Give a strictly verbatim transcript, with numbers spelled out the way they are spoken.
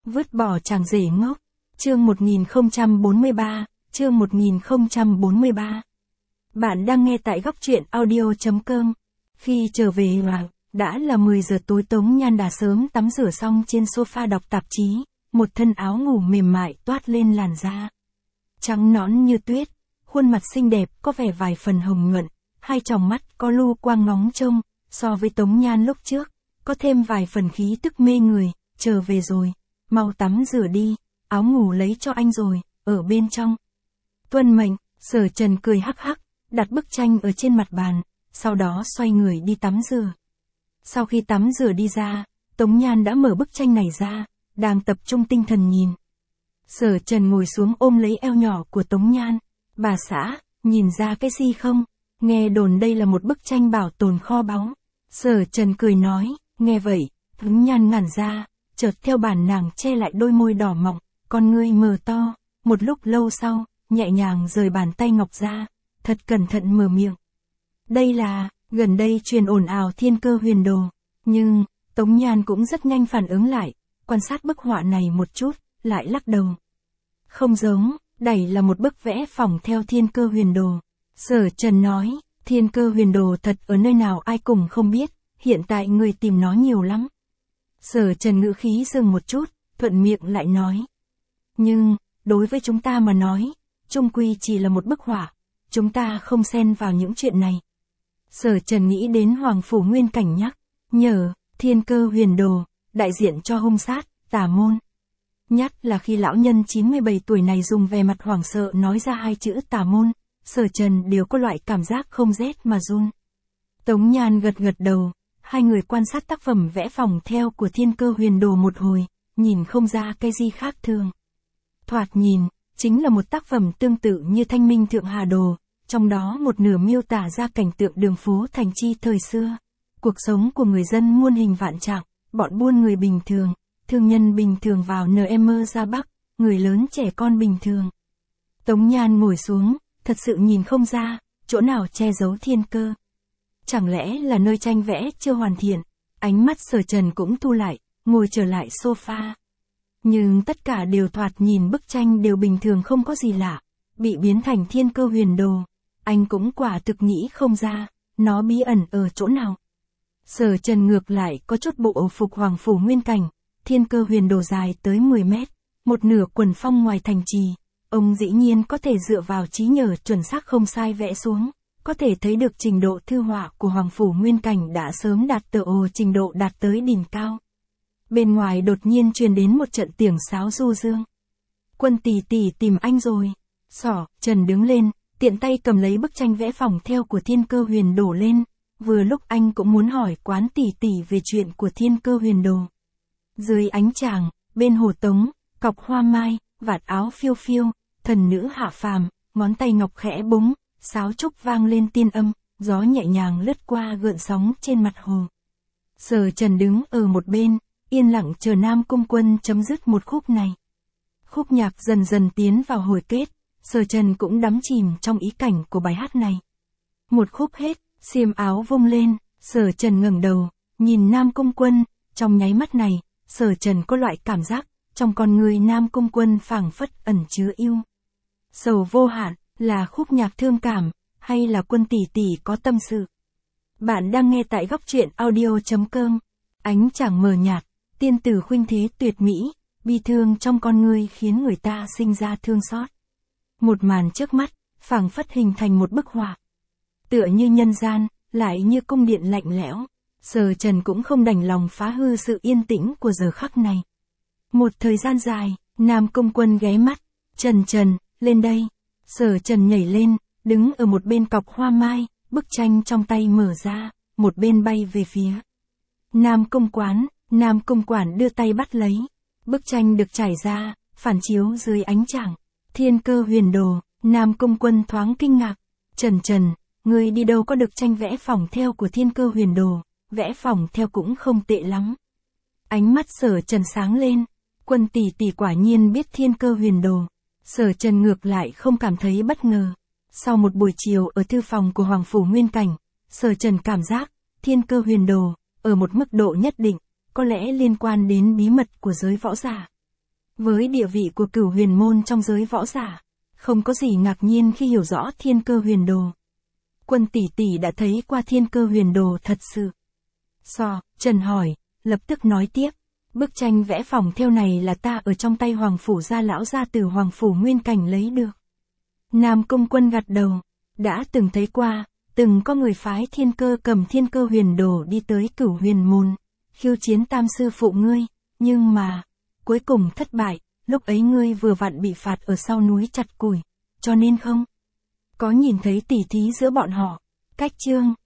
Vứt bỏ chàng rể ngốc. Chương một nghìn không trăm bốn mươi ba, chương một nghìn không trăm bốn mươi ba. Bạn đang nghe tại góc truyện audio chấm com. Khi trở về vào, đã là mười giờ tối. Tống Nhan đã sớm tắm rửa xong trên sofa đọc tạp chí, một thân áo ngủ mềm mại toát lên làn da. Trắng nõn như tuyết, khuôn mặt xinh đẹp có vẻ vài phần hồng nhuận, hai tròng mắt có lu quang ngóng trông, so với Tống Nhan lúc trước, có thêm vài phần khí tức mê người. Trở về rồi, mau tắm rửa đi, áo ngủ lấy cho anh rồi, ở bên trong. Tuân mệnh. Sở Trần cười hắc hắc, đặt bức tranh ở trên mặt bàn, sau đó xoay người đi tắm rửa. Sau khi tắm rửa đi ra, Tống Nhan đã mở bức tranh này ra, đang tập trung tinh thần nhìn. Sở Trần ngồi xuống ôm lấy eo nhỏ của Tống Nhan. Bà xã, nhìn ra cái gì không? Nghe đồn đây là một bức tranh bảo tồn kho báu. Sở Trần cười nói, nghe vậy, Tống Nhan ngẩn ra, chợt theo bản nàng che lại đôi môi đỏ mọng, con ngươi mở to, một lúc lâu sau, nhẹ nhàng rời bàn tay ngọc ra, thật cẩn thận mở miệng. Đây là, gần đây truyền ồn ào thiên cơ huyền đồ, nhưng, Tống Nhan cũng rất nhanh phản ứng lại, quan sát bức họa này một chút, lại lắc đầu. Không giống, đây là một bức vẽ phỏng theo thiên cơ huyền đồ. Sở Trần nói, thiên cơ huyền đồ thật ở nơi nào ai cũng không biết, hiện tại người tìm nó nhiều lắm. Sở Trần ngữ khí dừng một chút, thuận miệng lại nói. Nhưng, đối với chúng ta mà nói, chung quy chỉ là một bức họa, chúng ta không xen vào những chuyện này. Sở Trần nghĩ đến Hoàng Phủ Nguyên Cảnh nhắc, nhờ, thiên cơ huyền đồ, đại diện cho hung sát, tà môn. Nhất là khi lão nhân chín mươi bảy tuổi này dùng vẻ mặt hoảng sợ nói ra hai chữ tà môn, Sở Trần đều có loại cảm giác không rét mà run. Tống Nhan gật gật đầu, hai người quan sát tác phẩm vẽ phỏng theo của thiên cơ huyền đồ một hồi, nhìn không ra cái gì khác thường. Thoạt nhìn, chính là một tác phẩm tương tự như Thanh Minh Thượng Hà Đồ, trong đó một nửa miêu tả ra cảnh tượng đường phố thành chi thời xưa. Cuộc sống của người dân muôn hình vạn trạng, bọn buôn người bình thường, thương nhân bình thường vào en em ra Bắc, người lớn trẻ con bình thường. Tống Nhan ngồi xuống, thật sự nhìn không ra, chỗ nào che giấu thiên cơ. Chẳng lẽ là nơi tranh vẽ chưa hoàn thiện, ánh mắt Sở Trần cũng thu lại, ngồi trở lại sofa. Nhưng tất cả đều thoạt nhìn bức tranh đều bình thường không có gì lạ, bị biến thành thiên cơ huyền đồ. Anh cũng quả thực nghĩ không ra, nó bí ẩn ở chỗ nào. Sở Trần ngược lại có chút bộ phục Hoàng Phủ Nguyên Cảnh, thiên cơ huyền đồ dài tới mười mét, một nửa quần phong ngoài thành trì. Ông dĩ nhiên có thể dựa vào trí nhớ chuẩn xác không sai vẽ xuống, có thể thấy được trình độ thư họa của Hoàng Phủ Nguyên Cảnh đã sớm đạt tựa ồ trình độ đạt tới đỉnh cao. Bên ngoài đột nhiên truyền đến một trận tiếng sáo du dương. Quân tỷ tỷ tìm anh rồi. Sở Trần đứng lên, tiện tay cầm lấy bức tranh vẽ phỏng theo của thiên cơ huyền đồ lên, vừa lúc anh cũng muốn hỏi Quán tỷ tỷ về chuyện của thiên cơ huyền đồ. Dưới ánh tràng, bên hồ Tống, cọc hoa mai, vạt áo phiêu phiêu, thần nữ hạ phàm, ngón tay ngọc khẽ búng, sáo trúc vang lên tiên âm, gió nhẹ nhàng lướt qua gợn sóng trên mặt hồ. Sở Trần đứng ở một bên, yên lặng chờ Nam Cung Quân chấm dứt một khúc này. Khúc nhạc dần dần tiến vào hồi kết, Sở Trần cũng đắm chìm trong ý cảnh của bài hát này. Một khúc hết, xiêm áo vung lên, Sở Trần ngẩng đầu, nhìn Nam Cung Quân, trong nháy mắt này, Sở Trần có loại cảm giác, trong con người Nam Cung Quân phảng phất ẩn chứa yêu sầu vô hạn, là khúc nhạc thương cảm, hay là Quân tỷ tỷ có tâm sự. Bạn đang nghe tại góc truyện audio chấm com. Ánh trăng mờ nhạt, tiên tử khuynh thế tuyệt mỹ, bi thương trong con ngươi khiến người ta sinh ra thương xót. Một màn trước mắt, phảng phất hình thành một bức họa. Tựa như nhân gian, lại như cung điện lạnh lẽo. Sở Trần cũng không đành lòng phá hư sự yên tĩnh của giờ khắc này. Một thời gian dài, Nam Cung Quân ghé mắt, Trần Trần, lên đây. Sở Trần nhảy lên, đứng ở một bên cọc hoa mai, bức tranh trong tay mở ra, một bên bay về phía Nam Cung Quán. Nam Cung Quản đưa tay bắt lấy. Bức tranh được trải ra, phản chiếu dưới ánh trăng. Thiên cơ huyền đồ. Nam Cung Quân thoáng kinh ngạc. Trần Trần, ngươi đi đâu có được tranh vẽ phỏng theo của thiên cơ huyền đồ, vẽ phỏng theo cũng không tệ lắm. Ánh mắt Sở Trần sáng lên. Quân tỷ tỷ quả nhiên biết thiên cơ huyền đồ. Sở Trần ngược lại không cảm thấy bất ngờ. Sau một buổi chiều ở thư phòng của Hoàng Phủ Nguyên Cảnh, Sở Trần cảm giác, thiên cơ huyền đồ, ở một mức độ nhất định, có lẽ liên quan đến bí mật của giới võ giả. Với địa vị của Cửu Huyền Môn trong giới võ giả, không có gì ngạc nhiên khi hiểu rõ Thiên Cơ Huyền Đồ. Quân tỷ tỷ đã thấy qua Thiên Cơ Huyền Đồ thật sự. So, Trần hỏi, lập tức nói tiếp, bức tranh vẽ phòng thêu này là ta ở trong tay Hoàng Phủ gia lão gia từ Hoàng Phủ Nguyên Cảnh lấy được. Nam Cung Quân gật đầu, đã từng thấy qua, từng có người phái Thiên Cơ cầm Thiên Cơ Huyền Đồ đi tới Cửu Huyền Môn, khiêu chiến tam sư phụ ngươi, nhưng mà, cuối cùng thất bại, lúc ấy ngươi vừa vặn bị phạt ở sau núi chặt củi, cho nên không có nhìn thấy tỉ thí giữa bọn họ. Cách chương